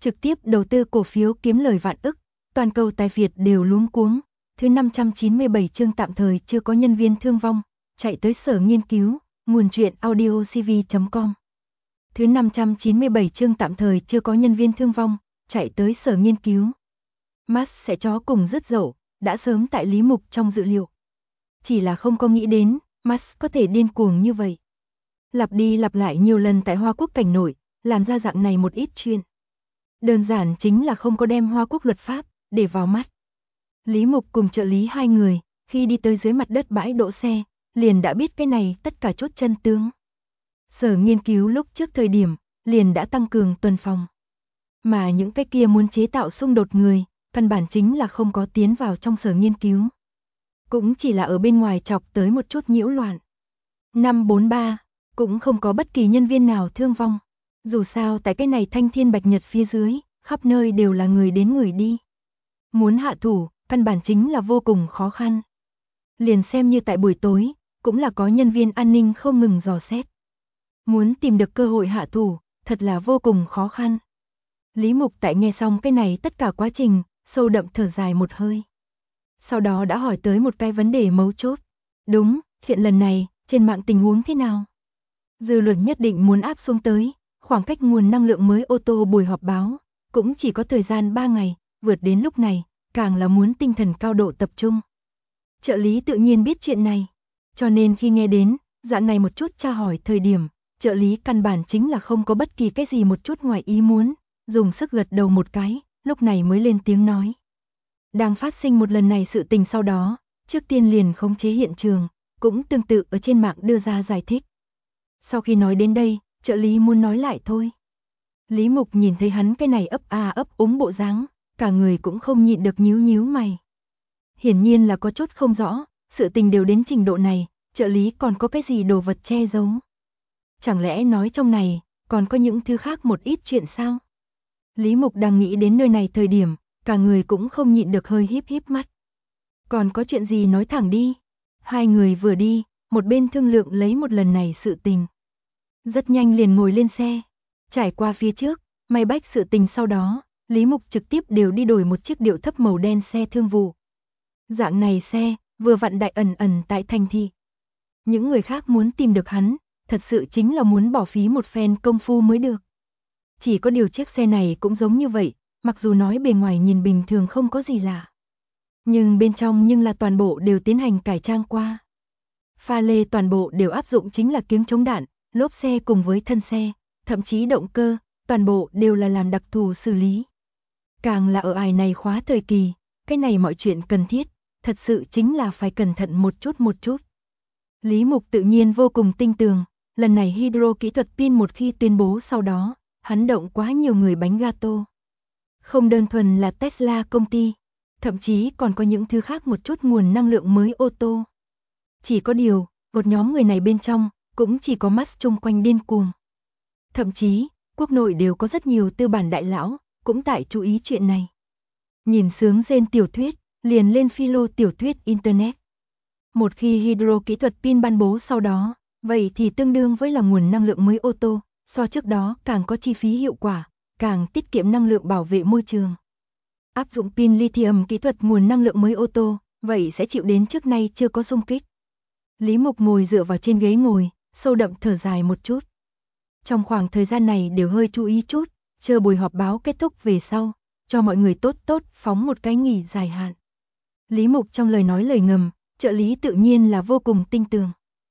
trực tiếp đầu tư cổ phiếu kiếm lời vạn ức, toàn cầu tài Việt đều luống cuống. Thứ 597 chương tạm thời chưa có nhân viên thương vong, chạy tới sở nghiên cứu, nguồn truyện audiocv.com. Thứ 597 chương tạm thời chưa có nhân viên thương vong, chạy tới sở nghiên cứu. Musk sẽ chó cùng rất dậu, đã sớm tại Lý Mục trong dự liệu. Chỉ là không có nghĩ đến, Musk có thể điên cuồng như vậy. Lặp đi lặp lại nhiều lần tại Hoa Quốc cảnh nổi, làm ra dạng này một ít chuyện. Đơn giản chính là không có đem Hoa Quốc luật pháp để vào mắt. Lý Mục cùng trợ lý hai người, khi đi tới dưới mặt đất bãi đỗ xe, liền đã biết cái này tất cả chốt chân tướng. Sở nghiên cứu lúc trước thời điểm, liền đã tăng cường tuần phòng. Mà những cái kia muốn chế tạo xung đột người, căn bản chính là không có tiến vào trong sở nghiên cứu. Cũng chỉ là ở bên ngoài chọc tới một chút nhiễu loạn. 543, cũng không có bất kỳ nhân viên nào thương vong. Dù sao tại cái này thanh thiên bạch nhật phía dưới, khắp nơi đều là người đến người đi. Muốn hạ thủ, căn bản chính là vô cùng khó khăn. Liền xem như tại buổi tối, cũng là có nhân viên an ninh không ngừng dò xét. Muốn tìm được cơ hội hạ thủ, thật là vô cùng khó khăn. Lý Mục tại nghe xong cái này tất cả quá trình, sâu đậm thở dài một hơi. Sau đó đã hỏi tới một cái vấn đề mấu chốt. Đúng, chuyện lần này, trên mạng tình huống thế nào? Dư luận nhất định muốn áp xuống tới, khoảng cách nguồn năng lượng mới ô tô buổi họp báo, cũng chỉ có thời gian 3 ngày, vượt đến lúc này, càng là muốn tinh thần cao độ tập trung. Trợ lý tự nhiên biết chuyện này, cho nên khi nghe đến, dạng này một chút tra hỏi thời điểm, trợ lý căn bản chính là không có bất kỳ cái gì một chút ngoài ý muốn, dùng sức gật đầu một cái, lúc này mới lên tiếng nói. Đang phát sinh một lần này sự tình sau đó, trước tiên liền khống chế hiện trường, cũng tương tự ở trên mạng đưa ra giải thích. Sau khi nói đến đây, trợ lý muốn nói lại thôi. Lý Mục nhìn thấy hắn cái này ấp a ấp úng bộ dáng, cả người cũng không nhịn được nhíu nhíu mày. Hiển nhiên là có chút không rõ, sự tình đều đến trình độ này, trợ lý còn có cái gì đồ vật che giấu. Chẳng lẽ nói trong này, còn có những thứ khác một ít chuyện sao? Lý Mục đang nghĩ đến nơi này thời điểm, cả người cũng không nhịn được hơi híp híp mắt. Còn có chuyện gì nói thẳng đi. Hai người vừa đi, một bên thương lượng lấy một lần này sự tình. Rất nhanh liền ngồi lên xe. Trải qua phía trước, may bách sự tình sau đó, Lý Mục trực tiếp đều đi đổi một chiếc điệu thấp màu đen xe thương vụ. Dạng này xe, vừa vặn đại ẩn tại thành thị. Những người khác muốn tìm được hắn, thật sự chính là muốn bỏ phí một phen công phu mới được. Chỉ có điều chiếc xe này cũng giống như vậy, mặc dù nói bề ngoài nhìn bình thường không có gì lạ. Nhưng bên trong nhưng là toàn bộ đều tiến hành cải trang qua. Pha lê toàn bộ đều áp dụng chính là kiếng chống đạn, lốp xe cùng với thân xe, thậm chí động cơ, toàn bộ đều là làm đặc thù xử lý. Càng là ở ải này khóa thời kỳ, cái này mọi chuyện cần thiết, thật sự chính là phải cẩn thận một chút. Lý Mục tự nhiên vô cùng tinh tường, lần này hydro kỹ thuật pin một khi tuyên bố sau đó, hắn động quá nhiều người bánh gato. Không đơn thuần là Tesla công ty, thậm chí còn có những thứ khác một chút nguồn năng lượng mới ô tô. Chỉ có điều, một nhóm người này bên trong, cũng chỉ có Musk chung quanh điên cuồng. Thậm chí, quốc nội đều có rất nhiều tư bản đại lão, cũng tại chú ý chuyện này. Nhìn sướng rên tiểu thuyết, liền lên philo tiểu thuyết Internet. Một khi hydro kỹ thuật pin ban bố sau đó, vậy thì tương đương với là nguồn năng lượng mới ô tô, so trước đó càng có chi phí hiệu quả, càng tiết kiệm năng lượng bảo vệ môi trường. Áp dụng pin lithium kỹ thuật nguồn năng lượng mới ô tô, vậy sẽ chịu đến trước nay chưa có xung kích. Lý Mục ngồi dựa vào trên ghế ngồi, sâu đậm thở dài một chút. Trong khoảng thời gian này đều hơi chú ý chút, chờ buổi họp báo kết thúc về sau, cho mọi người tốt phóng một cái nghỉ dài hạn. Lý Mục trong lời nói lời ngầm, trợ lý tự nhiên là vô cùng tinh tường.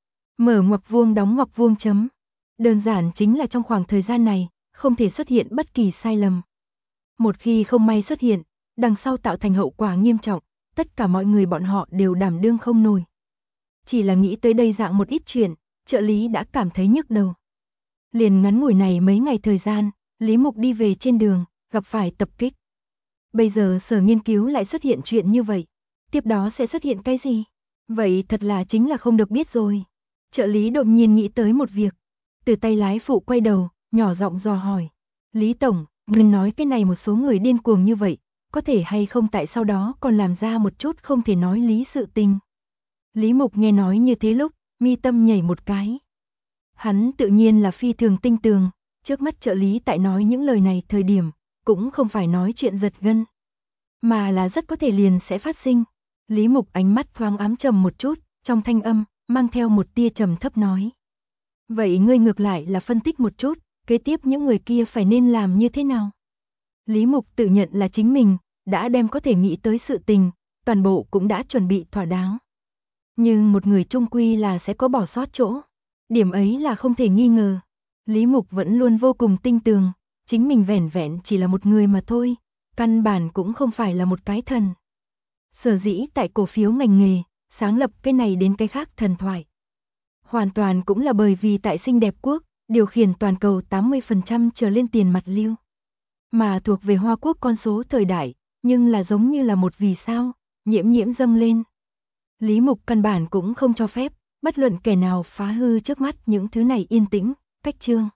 Mở ngoặc vuông đóng ngoặc vuông chấm. Đơn giản chính là trong khoảng thời gian này, không thể xuất hiện bất kỳ sai lầm. Một khi không may xuất hiện, đằng sau tạo thành hậu quả nghiêm trọng, tất cả mọi người bọn họ đều đảm đương không nổi. Chỉ là nghĩ tới đây dạng một ít chuyện, trợ lý đã cảm thấy nhức đầu. Liền ngắn ngủi này mấy ngày thời gian, Lý Mục đi về trên đường, gặp phải tập kích. Bây giờ sở nghiên cứu lại xuất hiện chuyện như vậy. Tiếp đó sẽ xuất hiện cái gì? Vậy thật là chính là không được biết rồi. Trợ lý đột nhiên nghĩ tới một việc. Từ tay lái phụ quay đầu, nhỏ giọng dò hỏi. Lý Tổng, ngân nói cái này một số người điên cuồng như vậy, có thể hay không tại sau đó còn làm ra một chút không thể nói lý sự tình. Lý Mục nghe nói như thế lúc, mi tâm nhảy một cái. Hắn tự nhiên là phi thường tinh tường, trước mắt trợ lý tại nói những lời này thời điểm, cũng không phải nói chuyện giật gân, mà là rất có thể liền sẽ phát sinh. Lý Mục ánh mắt thoáng ám trầm một chút, trong thanh âm, mang theo một tia trầm thấp nói. Vậy ngươi ngược lại là phân tích một chút, kế tiếp những người kia phải nên làm như thế nào? Lý Mục tự nhận là chính mình, đã đem có thể nghĩ tới sự tình, toàn bộ cũng đã chuẩn bị thỏa đáng. Nhưng một người chung quy là sẽ có bỏ sót chỗ. Điểm ấy là không thể nghi ngờ. Lý Mục vẫn luôn vô cùng tinh tường, chính mình vẻn vẹn chỉ là một người mà thôi, căn bản cũng không phải là một cái thần. Sở dĩ tại cổ phiếu ngành nghề, sáng lập cái này đến cái khác thần thoại. Hoàn toàn cũng là bởi vì tại xinh đẹp quốc, điều khiển toàn cầu 80% trở lên tiền mặt lưu. Mà thuộc về Hoa Quốc con số thời đại, nhưng là giống như là một vì sao, nhiễm dâng lên. Lý Mục căn bản cũng không cho phép, bất luận kẻ nào phá hư trước mắt những thứ này yên tĩnh, cách chương.